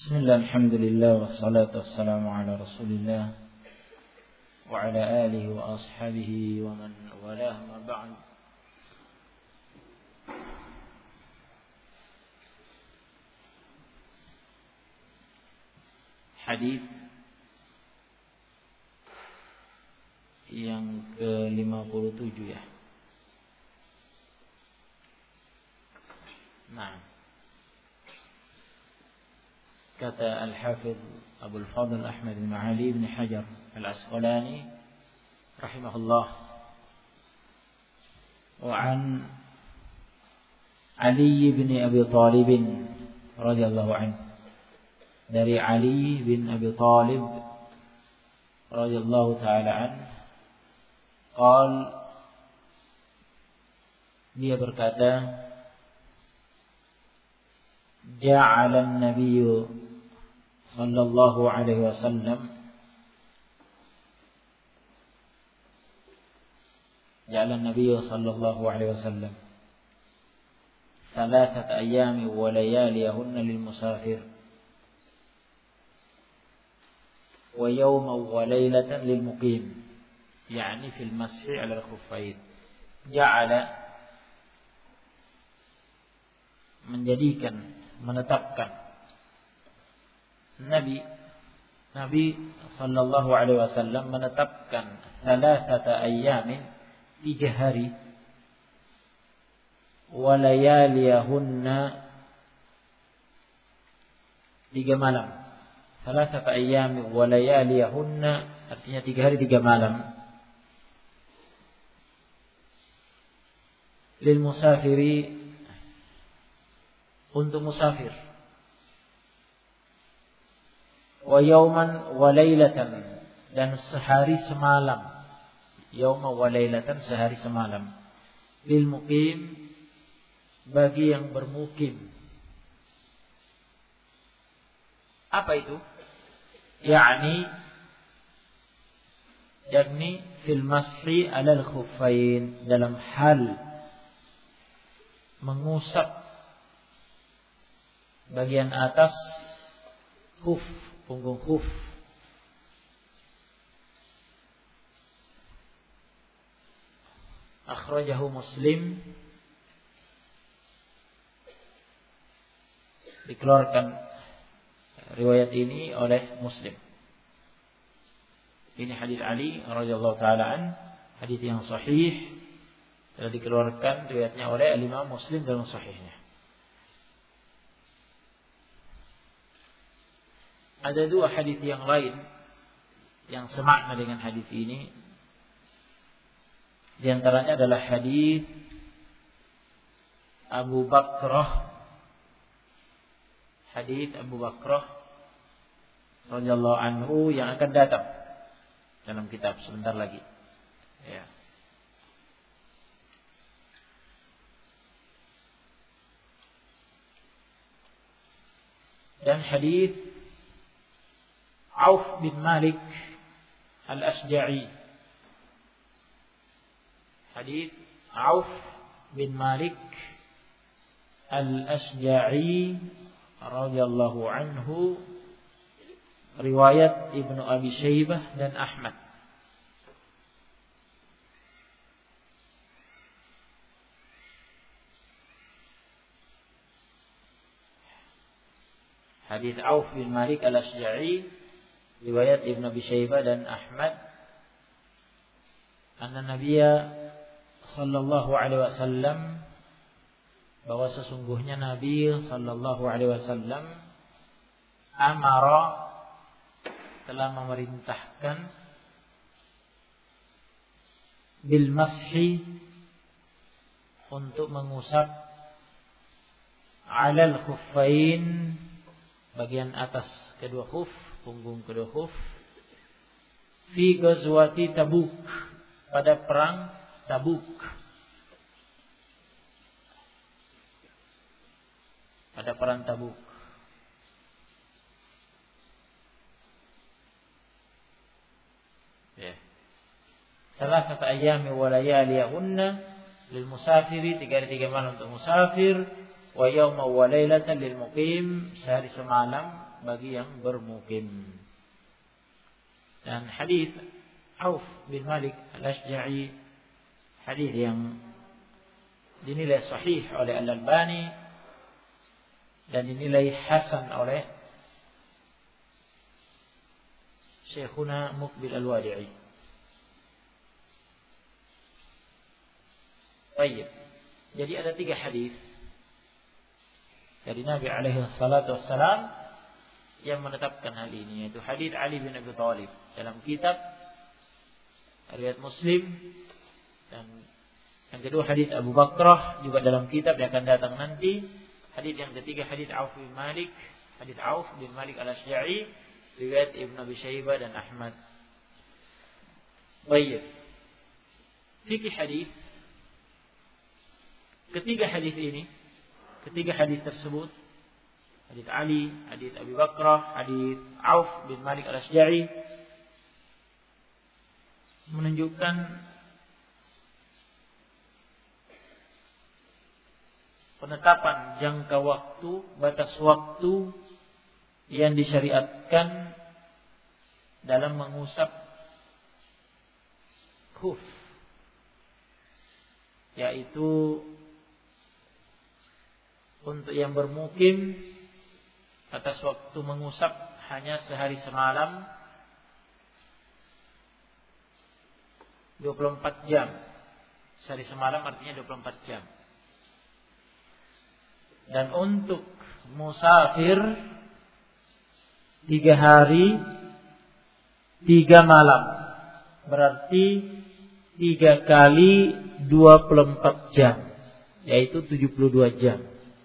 Bismillah, alhamdulillah, wassalatu wassalamu ala rasulillah wa ala alihi wa ashabihi wa man walah, ma ba'd. Hadis yang ke-57 ya. Nah, kata Al-Hafidh Abu Al-Fadl Ahmad bin Ali bin Hajar Al-Asqalani rahimahullah, wa an Ali bin Abi Talib radhiyallahu anhu, dari Ali bin Abi Talib radhiyallahu taala anhu, qal, dia berkata, ja'ala an-nabiy sallallahu alaihi wasallam ثلاثة أيام ولياليهن للمسافر ويوما وليلة للمقيم، يعني في المسح على الخفين. Ja'ala, menjadikan, menetapkan, Nabi sallallahu alaihi wasallam menetapkan thalathata ayyamin, 3 hari, wa layaliyahunna, 3 malam. Thalathata ayyamin wa layaliyahunna artinya 3 hari 3 malam. Lil musafiri, untuk musafir. Wa yauman wa lailatan, dan sehari semalam. Yauma wa lailatan, sehari semalam. Lil muqim, bagi yang bermukim. Apa itu? Yakni fil mashi alal khuffain, dalam hal mengusap bagian atas khuf, punggung khuf. Akhrajahu Muslim, dikeluarkan riwayat ini oleh Muslim. Ini hadis Ali radhiyallahu taala an, hadis yang sahih, telah dikeluarkan riwayatnya oleh Imam Muslim dalam sahihnya. Ada 2 hadis yang lain yang semakna dengan hadis ini. Di antaranya adalah hadis Abu Bakrah radhiyallahu anhu yang akan datang dalam kitab sebentar lagi. Ya. Dan hadis Auf bin Malik Al-Asja'i. Hadis Auf bin Malik Al-Asja'i radhiyallahu anhu, riwayat Ibnu Abi Syaibah dan Ahmad. Hadis Auf bin Malik Al-Asja'i, riwayat Ibnu Abi Syaibah dan Ahmad, anna Nabiyya sallallahu alaihi wasallam, bahwa sesungguhnya Nabi sallallahu alaihi wasallam amara, telah memerintahkan, bil mashi, untuk mengusap, alal khuffain, bagian atas kedua khuf, punggung kedua khuf, fi ghazwati Tabuk, pada perang Tabuk. Pada perang Tabuk. Ya. Thalathata ayyami wa layaliyahunna lil musafiri, 3 hari 3 malam untuk musafir, wa yawma wa lailatan lil muqim, sehari semalam bagi yang bermukim. Dan hadis Auf bin Malik Al-Ashja'i, hadis yang dinilai sahih oleh Al-Albani dan dinilai hasan oleh Syekhuna Muqbil Al-Wadi'i. Baik. Jadi ada 3 hadis dari Nabi alaihi salatu wassalam yang menetapkan hal ini, yaitu hadis Ali bin Abi Thalib dalam kitab riwayat Muslim, dan yang kedua hadis Abu Bakrah juga dalam kitab yang akan datang nanti. Hadis yang ketiga hadis Auf bin Malik, hadis Auf bin Malik Al-Ashja'i riwayat Ibnu Abi Syaibah dan Ahmad. Baik. Fikih hadis. Ketiga hadis tersebut, hadis Ali, hadis Abu Bakrah, hadis Auf bin Malik Al-Ashja'i, menunjukkan penetapan jangka waktu, batas waktu yang disyariatkan dalam mengusap khuf, yaitu untuk yang bermukim batas waktu mengusap hanya sehari semalam, 24 jam. Sehari semalam artinya 24 jam. Dan untuk musafir 3 hari 3 malam, berarti 3 kali 24 jam, yaitu 72 jam.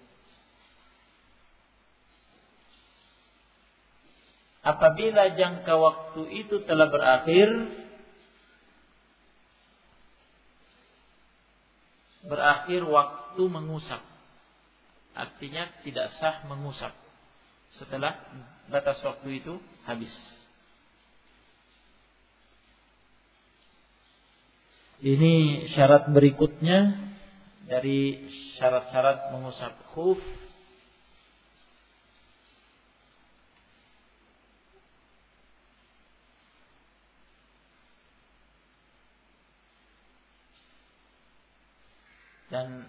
Apabila jangka waktu itu telah berakhir waktu mengusap, artinya tidak sah mengusap setelah batas waktu itu habis. Ini syarat berikutnya dari syarat-syarat mengusap khuf. Dan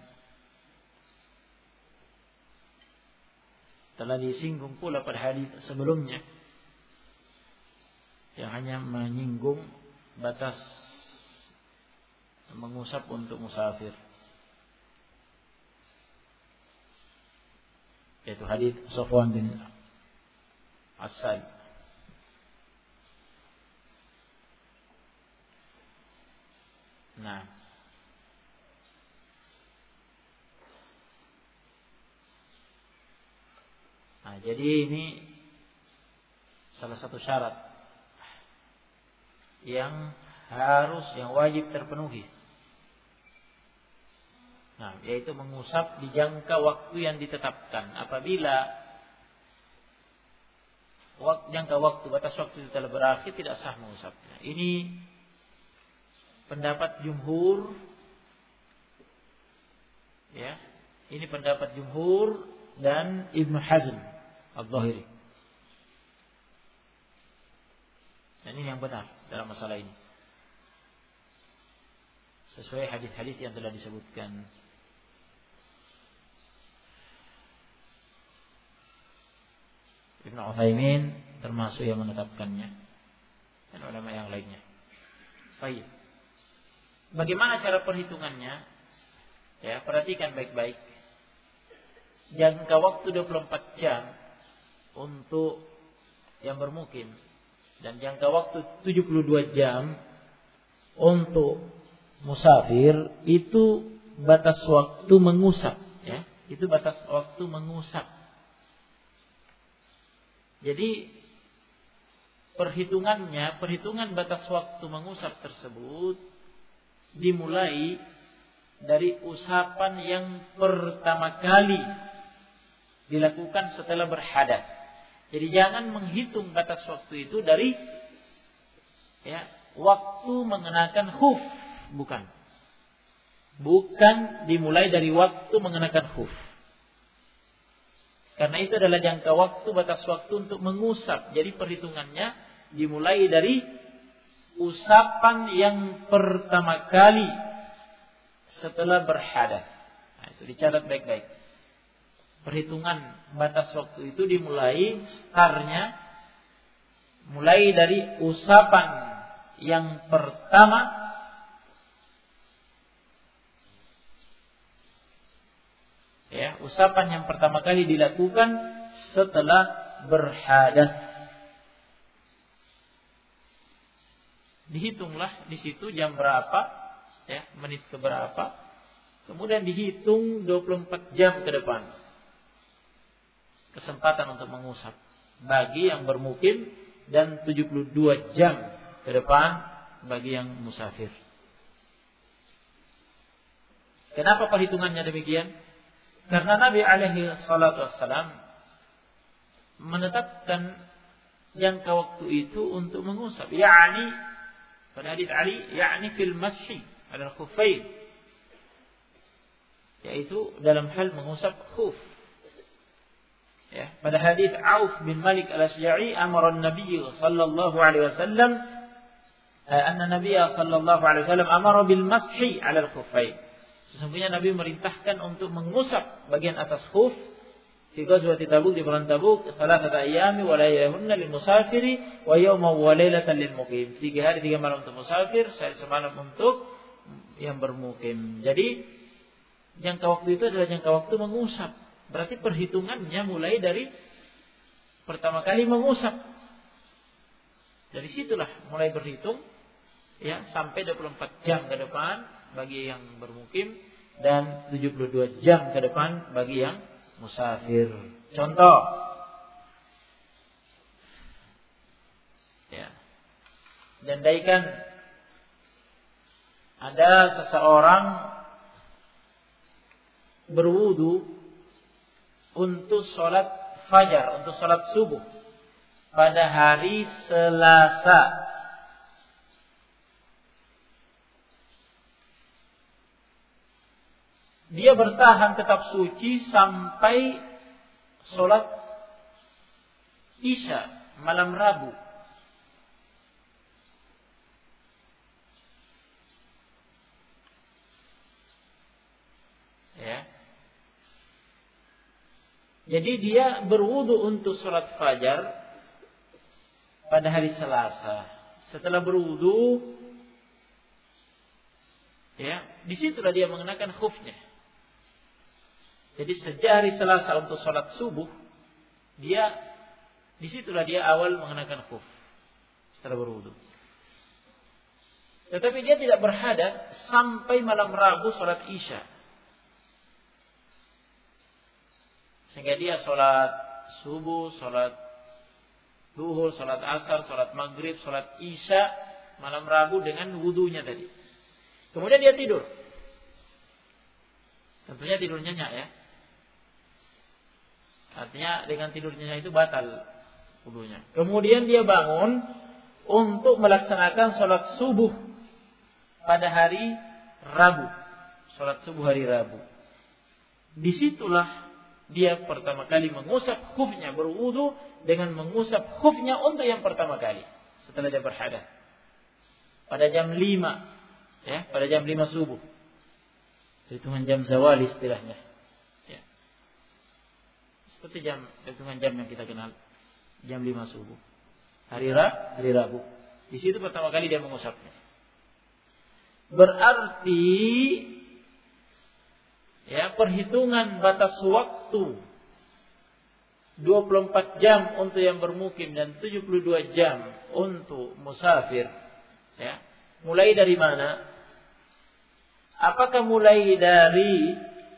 telah disinggung pula pada hadis sebelumnya yang hanya menyinggung batas mengusap untuk musafir, yaitu hadis Safwan bin Asad. Nah, jadi ini salah satu syarat yang wajib terpenuhi. Nah, yaitu mengusap di jangka waktu yang ditetapkan. Apabila jangka waktu, batas waktu itu telah berakhir, tidak sah mengusapnya. Ini pendapat jumhur, ya. Ini pendapat jumhur dan Ibnu Hazm Al-Zahiri. Dan ini yang benar dalam masalah ini, sesuai hadis-hadis yang telah disebutkan. Ibnu Utsaimin termasuk yang menetapkannya, dan ulama yang lainnya. Baik. Bagaimana cara perhitungannya? Ya, perhatikan baik-baik. Jangka waktu 24 jam untuk yang bermukim dan jangka waktu 72 jam untuk musafir, itu batas waktu mengusap, ya. Itu batas waktu mengusap. Jadi perhitungan batas waktu mengusap tersebut dimulai dari usapan yang pertama kali dilakukan setelah berhadas. Jadi jangan menghitung batas waktu itu dari waktu mengenakan khuf, bukan dimulai dari waktu mengenakan khuf. Karena itu adalah jangka waktu, batas waktu untuk mengusap. Jadi perhitungannya dimulai dari usapan yang pertama kali setelah berhadas. Nah, itu dicatat baik-baik. Perhitungan batas waktu itu dimulai startnya mulai dari usapan yang pertama ya, usapan yang pertama kali dilakukan setelah berhadas. Dihitunglah di situ jam berapa, ya, menit ke berapa. Kemudian dihitung 24 jam ke depan. Kesempatan untuk mengusap bagi yang bermukim dan 72 jam ke depan bagi yang musafir. Kenapa perhitungannya demikian? Karena Nabi alaihi salatu wassalam menetapkan jangka waktu itu untuk mengusap. Ya'ni pada hadits Ali, ya'ni fil mashi ala al-khuffain, yaitu dalam hal mengusap khuf. Ya, pada hadits Auf bin Malik al-Asy'ari, amara an-nabiy sallallahu alaihi wasallam anna nabiy sallallahu alaihi wasallam amara bil mashi ala al-khuffain. Sesungguhnya Nabi merintahkan untuk mengusap bagian atas khuf fi ghazwat Tabuk, di perang Tabuk, thalathata ayyami wa laylahunna lil musafiri wa yawman wa laylatan lil muqim. 3 hari 3 malam untuk musafir, sehari semalam untuk yang bermukim. Jadi jangka waktu itu adalah jangka waktu mengusap. Berarti perhitungannya mulai dari pertama kali mengusap. Dari situlah mulai berhitung, ya, sampai 24 jam ke depan bagi yang bermukim dan 72 jam ke depan bagi yang musafir. Contoh, ya, dandaikan ada seseorang berwudu untuk sholat fajar, untuk sholat subuh pada hari Selasa. Dia bertahan tetap suci sampai sholat Isya malam Rabu. Ya. Jadi dia berwudu untuk sholat fajar pada hari Selasa. Setelah berwudu, ya, disitulah dia mengenakan khufnya. Jadi sejak hari Selasa untuk sholat subuh, disitulah dia awal mengenakan khuf setelah berwudu. Tetapi dia tidak berhadas sampai malam Rabu sholat Isya. Sehingga dia sholat subuh, sholat duhur, sholat asar, sholat maghrib, sholat isya malam Rabu dengan wudunya tadi. Kemudian dia tidur. Tentunya tidur nyenyak, ya. Artinya dengan tidur nyenyak itu batal wudunya. Kemudian dia bangun untuk melaksanakan sholat subuh pada hari Rabu. Sholat subuh hari Rabu. Disitulah dia pertama kali mengusap khufnya, berwudu dengan mengusap khufnya untuk yang pertama kali setelah dia berhadas. Pada jam 5, ya, pada jam 5 subuh. Hitungan jam zawal istilahnya. Ya. Seperti hitungan jam yang kita kenal. Jam 5 subuh. Hari Rabu. Di situ pertama kali dia mengusapnya. Berarti, ya, perhitungan batas waktu 24 jam untuk yang bermukim dan 72 jam untuk musafir, ya. Mulai dari mana? Apakah mulai dari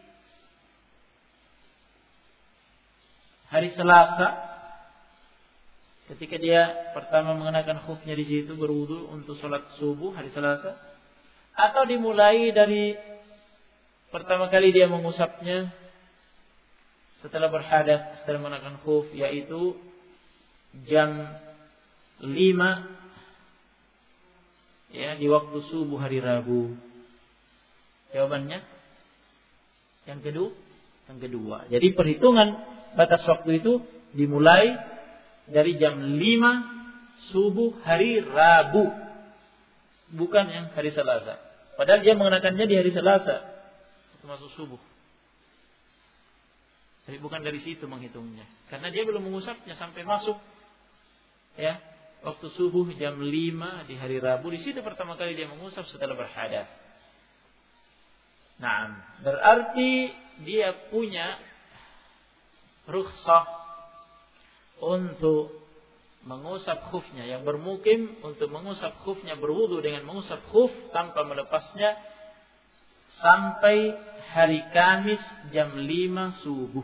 hari Selasa ketika dia pertama mengenakan khufnya di situ berwudu untuk sholat subuh hari Selasa, atau dimulai dari pertama kali dia mengusapnya setelah berhadas, setelah mengenakan khuf, yaitu jam 5, ya, di waktu subuh hari Rabu? Jawabannya yang kedua. Jadi perhitungan batas waktu itu dimulai dari jam 5 subuh hari Rabu, bukan yang hari Selasa. Padahal dia mengenakannya di hari Selasa, masuk subuh. Jadi bukan dari situ menghitungnya, karena dia belum mengusapnya sampai masuk ya waktu subuh jam 5 di hari Rabu. Di situ pertama kali dia mengusap setelah berhadas. Nah, berarti dia punya rukhsah untuk mengusap khufnya, yang bermukim untuk mengusap khufnya, berwudu dengan mengusap khuf tanpa melepasnya sampai hari Kamis jam 5 subuh.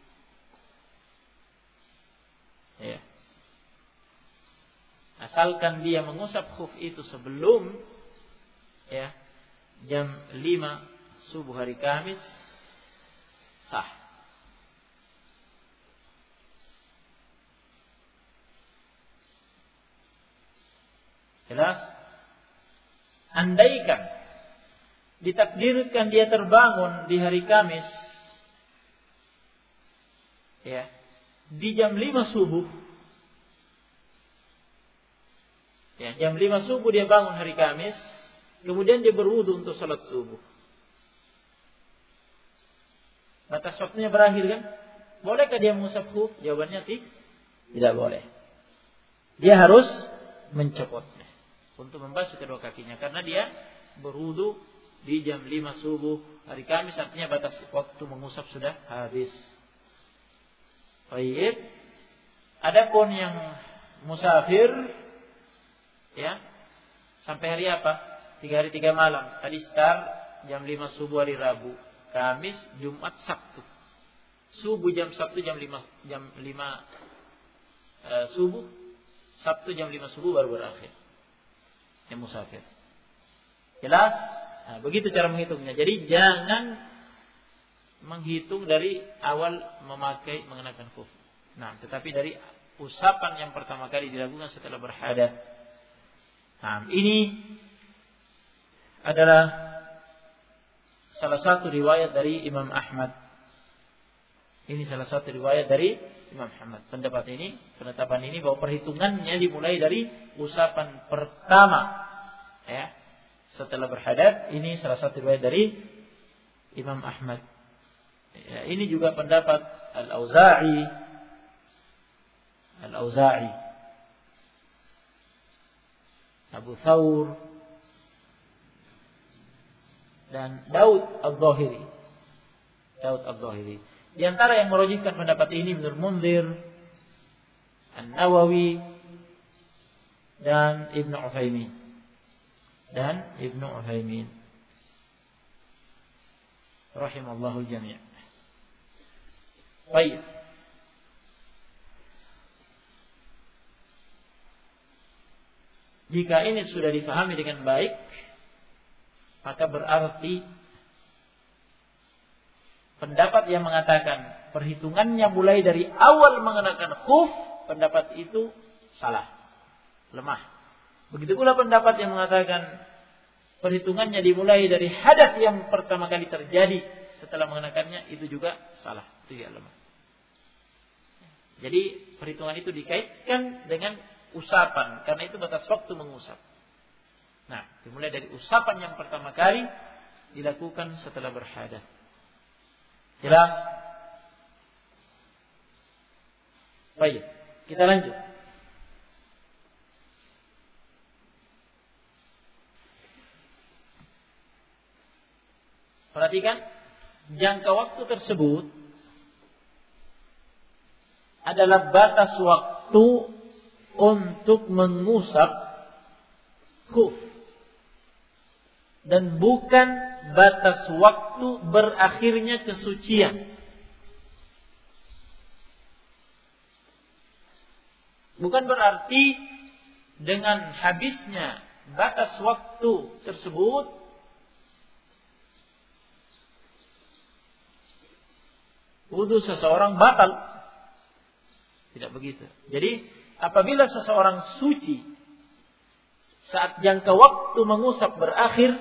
Ya. Asalkan dia mengusap khuf itu sebelum ya jam 5 subuh hari Kamis, sah. Jelas? Andaikan ditakdirkan dia terbangun di hari Kamis ya, di jam 5 subuh. Ya, jam 5 subuh dia bangun hari Kamis, kemudian dia berwudu untuk salat subuh. Batas waktunya berakhir kan? Bolehkah dia mengusap khuf? Jawabannya tidak boleh. Dia harus mencopotnya untuk membasuh kedua kakinya, karena dia berwudu di jam 5 subuh hari Kamis, artinya batas waktu mengusap sudah habis. Baik. Adapun yang musafir ya, sampai hari apa? 3 hari 3 malam. Tadi start jam 5 subuh hari Rabu, Kamis, Jumat, Sabtu. Subuh jam Sabtu jam 5 subuh, Sabtu jam 5 subuh baru berakhir. Yang musafir. Jelas? Nah, begitu cara menghitungnya. Jadi jangan menghitung dari awal mengenakan khuf. Nah, tetapi dari usapan yang pertama kali dilakukan setelah berhadas. Nah, ini adalah salah satu riwayat dari Imam Ahmad. Ini salah satu riwayat dari Imam Ahmad. Penetapan ini bahwa perhitungannya dimulai dari usapan pertama ya, setelah berhadas. Ini salah satu riwayat dari Imam Ahmad. Ya, ini juga pendapat Al-Auza'i, Abu Thawr, dan Daud Al-Zahiri. Di antara yang merujukkan pendapat ini Ibnu Munzir, An-Nawawi, dan Ibnu Utsaimin. Rahimallahu jami'. Baik. Jika ini sudah difahami dengan baik, maka berarti pendapat yang mengatakan perhitungannya mulai dari awal mengenakan khuf, pendapat itu salah, lemah. Begitu pula pendapat yang mengatakan perhitungannya dimulai dari hadas yang pertama kali terjadi setelah mengenakannya, itu juga salah, itu juga lemah. Jadi perhitungan itu dikaitkan dengan usapan, karena itu batas waktu mengusap. Nah, dimulai dari usapan yang pertama kali dilakukan setelah berhadas. Jelas? Baik, kita lanjut. Perhatikan, jangka waktu tersebut adalah batas waktu untuk mengusap khuf, dan bukan batas waktu berakhirnya kesucian. Bukan berarti dengan habisnya batas waktu tersebut wudu seseorang batal. Tidak begitu. Jadi apabila seseorang suci saat jangka waktu mengusap berakhir,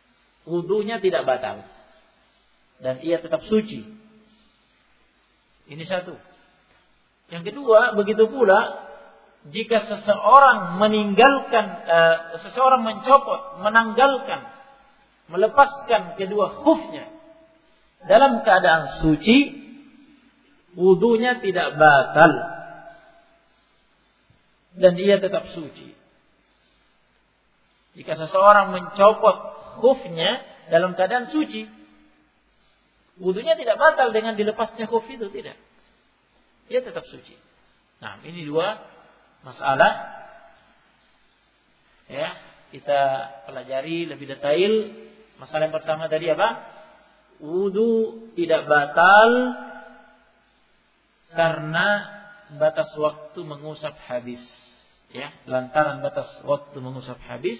wudunya tidak batal dan ia tetap suci. Ini satu. Yang kedua, begitu pula jika seseorang seseorang mencopot, menanggalkan, melepaskan kedua khufnya dalam keadaan suci, wudunya tidak batal dan ia tetap suci. Jika seseorang mencopot khufnya dalam keadaan suci, wudunya tidak batal dengan dilepasnya khuf itu, tidak. Ia tetap suci. Nah, ini dua masalah. Ya, kita pelajari lebih detail. Masalah yang pertama tadi apa? Wudu tidak batal karena batas waktu mengusap habis. Ya, lantaran batas waktu mengusap habis.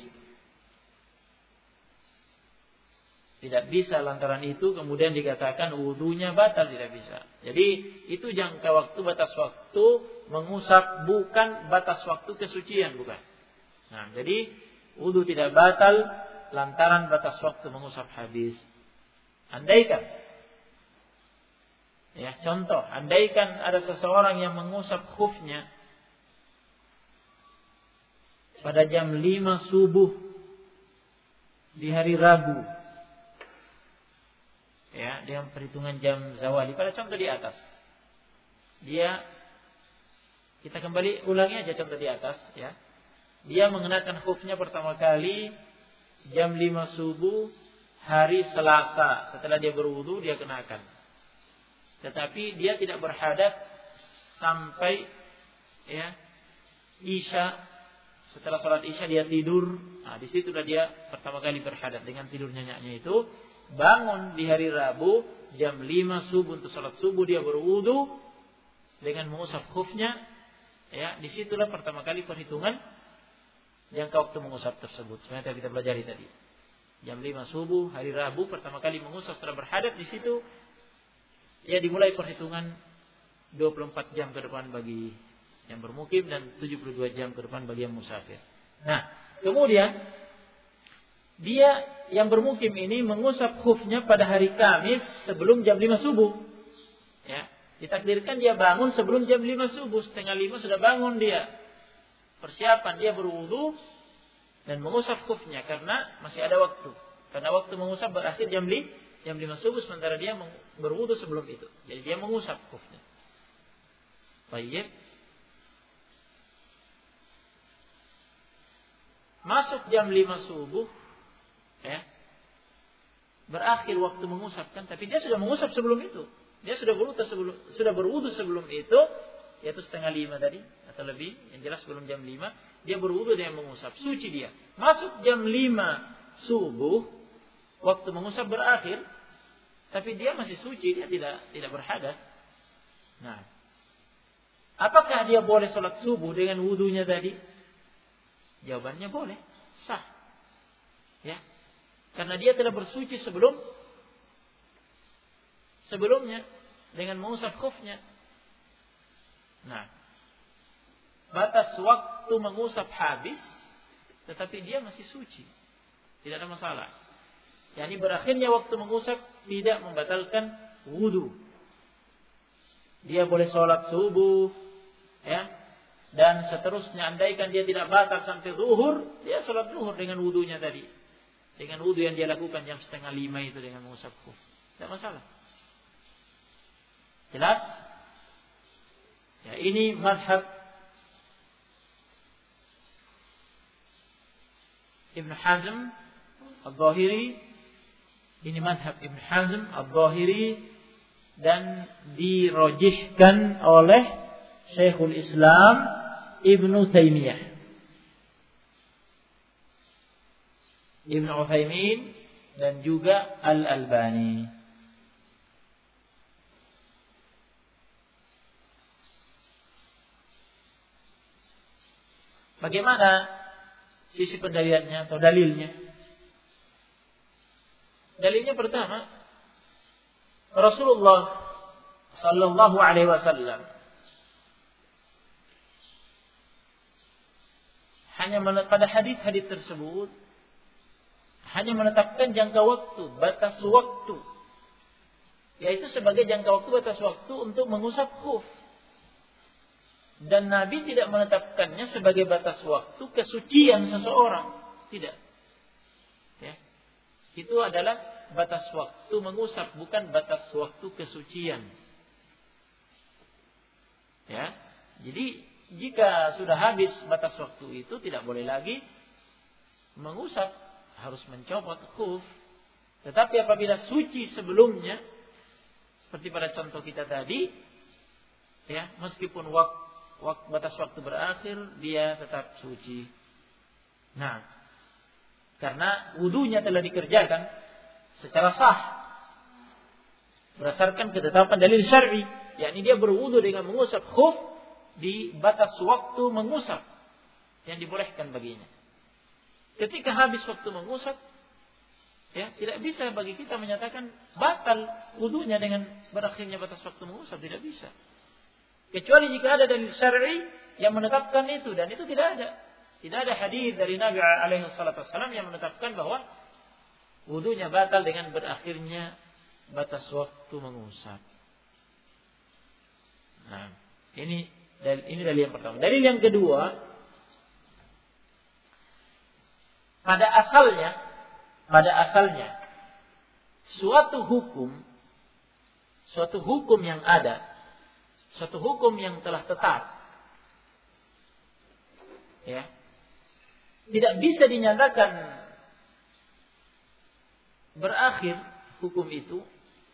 Tidak bisa lantaran itu kemudian dikatakan wudunya batal, tidak bisa. Jadi itu jangka waktu, batas waktu mengusap, bukan batas waktu kesucian, bukan. Nah, jadi wudu tidak batal lantaran batas waktu mengusap habis. Andaikan, ya contoh, andaikan ada seseorang yang mengusap khufnya pada jam 5 subuh di hari Rabu. Ya, dengan perhitungan jam zawali. Pada contoh di atas, kita kembali ulangi aja contoh di atas. Ya, dia mengenakan khufnya pertama kali jam 5 subuh hari Selasa. Setelah dia berwudu dia kenakan. Tetapi dia tidak berhadat sampai Isya. Setelah sholat Isya dia tidur. Nah, di situ dia pertama kali berhadat dengan tidur nyenyaknya itu. Bangun di hari Rabu jam 5 subuh untuk salat subuh, dia berwudu dengan mengusap khufnya. Ya, disitulah pertama kali perhitungan jangka waktu mengusap tersebut. Sebenarnya kita pelajari tadi. Jam 5 subuh hari Rabu pertama kali mengusap setelah berhadat, di situ ya dimulai perhitungan 24 jam ke depan bagi yang bermukim dan 72 jam ke depan bagi yang musafir. Nah, kemudian dia yang bermukim ini mengusap khufnya pada hari Kamis sebelum jam 5 subuh. Ya, ditakdirkan dia bangun sebelum jam 5 subuh, setengah 5 sudah bangun dia. Persiapan dia berwudu dan mengusap khufnya karena masih ada waktu. Karena waktu mengusap berakhir jam 5 subuh, sementara dia berwudu sebelum itu. Jadi dia mengusap khufnya. Baik. Masuk jam 5 subuh, ya, berakhir waktu mengusapkan, tapi dia sudah mengusap sebelum itu. Dia sudah berwudu sebelum itu, yaitu setengah 5 tadi atau lebih, yang jelas sebelum jam 5 dia berwudu dan mengusap, suci dia. Masuk jam 5 subuh, waktu mengusap berakhir, tapi dia masih suci, dia tidak berhadas. Nah, apakah dia boleh sholat subuh dengan wudunya tadi? Jawabannya boleh, sah. Ya. Karena dia telah bersuci sebelumnya dengan mengusap khufnya. Nah, batas waktu mengusap habis, tetapi dia masih suci, tidak ada masalah. Yani berakhirnya waktu mengusap tidak membatalkan wudu. Dia boleh sholat subuh, ya, dan seterusnya. Andaikan dia tidak batal sampai zuhur, dia sholat zuhur dengan wudunya tadi. Dengan wudu yang dia lakukan jam setengah 5 itu dengan mengusap khuf. Tidak masalah. Jelas? Ya, ini madhab Ibn Hazm Al-Zahiri. Ini madhab Ibn Hazm Al-Zahiri dan dirojihkan oleh Syekhul Islam Ibn Taimiyah, Ibn Uthaymin dan juga Al-Albani. Bagaimana sisi pendalilannya atau dalilnya? Dalilnya pertama, Rasulullah sallallahu alaihi wasallam hanya pada hadis-hadis tersebut hanya menetapkan jangka waktu, batas waktu yaitu sebagai jangka waktu, batas waktu untuk mengusap khuf. Dan Nabi tidak menetapkannya sebagai batas waktu kesucian seseorang. Tidak. Ya. Itu adalah batas waktu mengusap, bukan batas waktu kesucian. Ya. Jadi jika sudah habis batas waktu itu, tidak boleh lagi mengusap, harus mencopot khuf. Tetapi apabila suci sebelumnya, seperti pada contoh kita tadi, ya, meskipun batas waktu berakhir, dia tetap suci. Nah, karena wudunya telah dikerjakan secara sah berdasarkan ketetapan dalil syar'i, yakni dia berwudu dengan mengusap khuf di batas waktu mengusap yang dibolehkan baginya. Ketika habis waktu mengusap, ya, tidak bisa bagi kita menyatakan batal wudunya dengan berakhirnya batas waktu mengusap, tidak bisa. Kecuali jika ada dalil syar'i yang menetapkan itu, dan itu tidak ada. Tidak ada hadis dari Nabi alaihi wasallam yang menetapkan bahwa wudunya batal dengan berakhirnya batas waktu mengusap. Nah, ini dalil yang pertama. Dalil yang kedua, pada asalnya suatu hukum yang ada, suatu hukum yang telah tetap, ya, tidak bisa dinyatakan berakhir hukum itu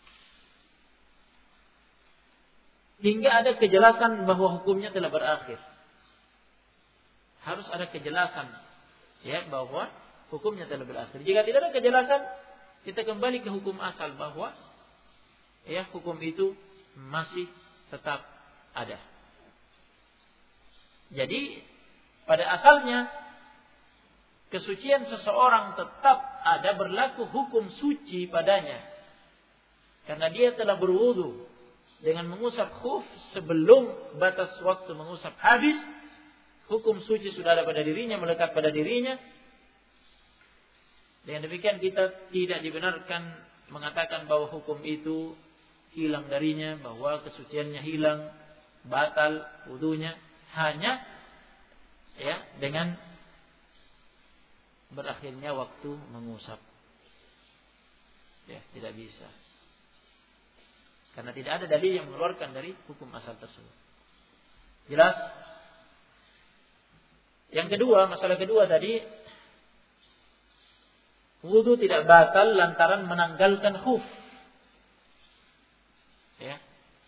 hingga ada kejelasan bahwa hukumnya telah berakhir. Harus ada kejelasan, ya, bahwa hukumnya telah berakhir. Jika tidak ada kejelasan, kita kembali ke hukum asal bahwa, ya, hukum itu masih tetap ada. Jadi pada asalnya kesucian seseorang tetap ada, berlaku hukum suci padanya, karena dia telah berwudu dengan mengusap khuf sebelum batas waktu mengusap habis. Hukum suci sudah ada pada dirinya, melekat pada dirinya. Dengan demikian kita tidak dibenarkan mengatakan bahwa hukum itu hilang darinya, bahwa kesuciannya hilang, batal wudunya hanya, ya, dengan berakhirnya waktu mengusap. Ya, tidak bisa. Karena tidak ada dalil yang mengeluarkan dari hukum asal tersebut. Jelas? Yang kedua, masalah kedua tadi, wudu tidak batal lantaran menanggalkan khuf. Ya.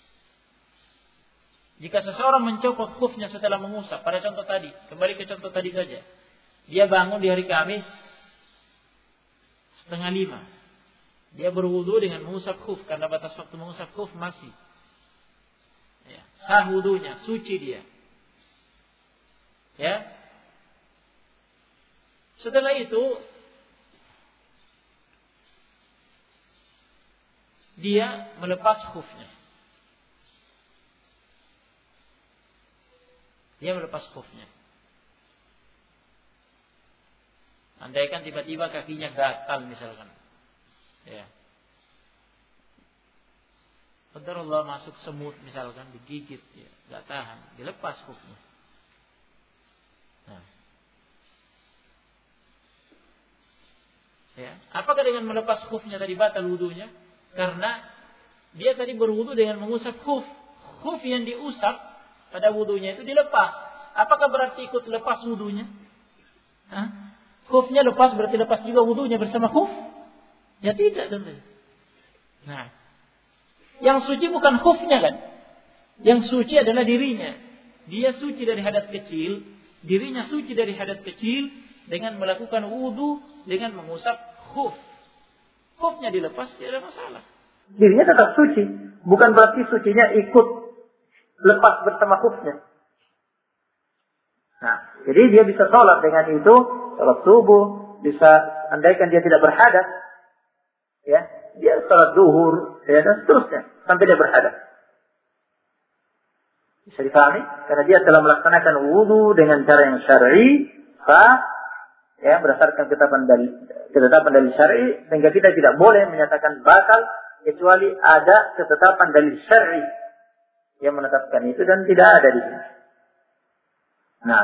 Jika seseorang mencopot khufnya setelah mengusap, pada contoh tadi, kembali ke contoh tadi saja. Dia bangun di hari Kamis 4:30. Dia berwudu dengan mengusap khuf karena batas waktu mengusap khuf masih. Ya, sah wudunya, suci dia. Ya. Setelah itu dia melepas khufnya. Dia melepas khufnya. Andaikan tiba-tiba kakinya gatal misalkan. Ya. Qadarullah masuk semut misalkan, digigit, ya, enggak tahan, dilepas khufnya. Nah. Ya. Apakah dengan melepas khufnya tadi batal wudunya? Karena dia tadi berwudu dengan mengusap khuf. Khuf yang diusap pada wudunya itu dilepas. Apakah berarti ikut lepas wudunya? Khufnya lepas berarti lepas juga wudunya bersama khuf? Ya tidak tentu. Nah, yang suci bukan khufnya kan? Yang suci adalah dirinya. Dia suci dari hadat kecil, dirinya suci dari hadat kecil dengan melakukan wudu dengan mengusap khuf. Khufnya dilepas tidak ada masalah. Dirinya tetap suci, bukan berarti sucinya ikut lepas bersama khufnya. Nah, jadi dia bisa sholat dengan itu, sholat subuh, bisa andaikan dia tidak berhadas, ya, dia sholat zuhur, ya, dan seterusnya sampai dia berhadas. Bisa dipahami? Karena dia telah melaksanakan wudu dengan cara yang syar'i, sah, ya, berdasarkan ketetapan dari syar'i, sehingga kita tidak boleh menyatakan batal kecuali ada ketetapan dalil syar'i yang menetapkan itu, dan tidak ada di sini. Nah,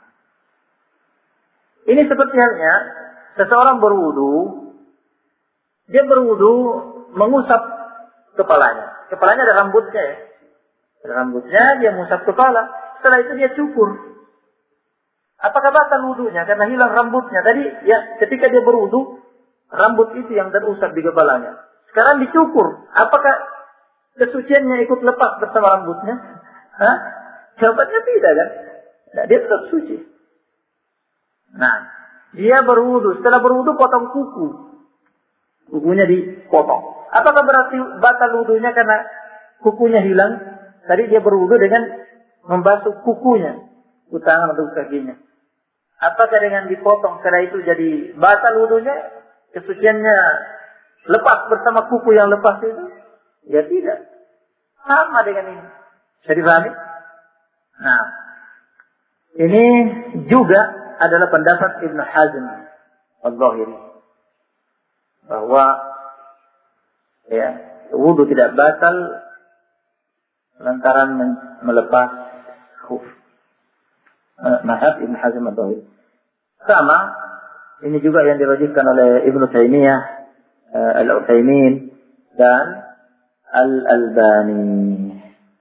ini seperti halnya seseorang berwudu, dia berwudu mengusap kepalanya. Kepalanya ada rambutnya ya. Ada rambutnya, dia mengusap kepala. Setelah itu dia cukur. Apakah batal wudunya? Karena hilang rambutnya. Tadi ya ketika dia berwudu, rambut itu yang terusap di kepalanya. Sekarang dicukur. Apakah kesuciannya ikut lepas bersama rambutnya? Hah? Jawabannya tidak kan? Nah, dia tetap suci. Nah, dia berwudu. Setelah berwudu potong kuku. Kukunya dipotong. Apakah berarti batal wudunya karena kukunya hilang? Tadi dia berwudu dengan membasuh kukunya, tangan atau kakinya. Apakah dengan dipotong setelah itu jadi batal wudunya? Kesuciannya lepas bersama kuku yang lepas itu? Ya tidak. Sama dengan ini. Bisa dipahami? Nah, ini juga adalah pendapat Ibn Hazm Al-Zahiri, bahwa ya wudu tidak batal lantaran melepas khuf. Maaf, Ibn Hazm Al-Zahiri. Sama, ini juga yang dirajihkan oleh Ibn Taimiyah, Al-Utsaimin, dan Al-Albani.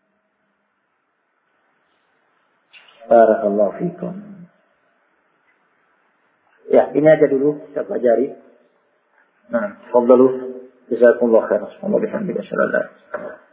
Barakallahu fikum. Ya, ini aja dulu kita pelajari. Nah, fadhalu. Jazakumullahu khairan. Wa bihamdihi.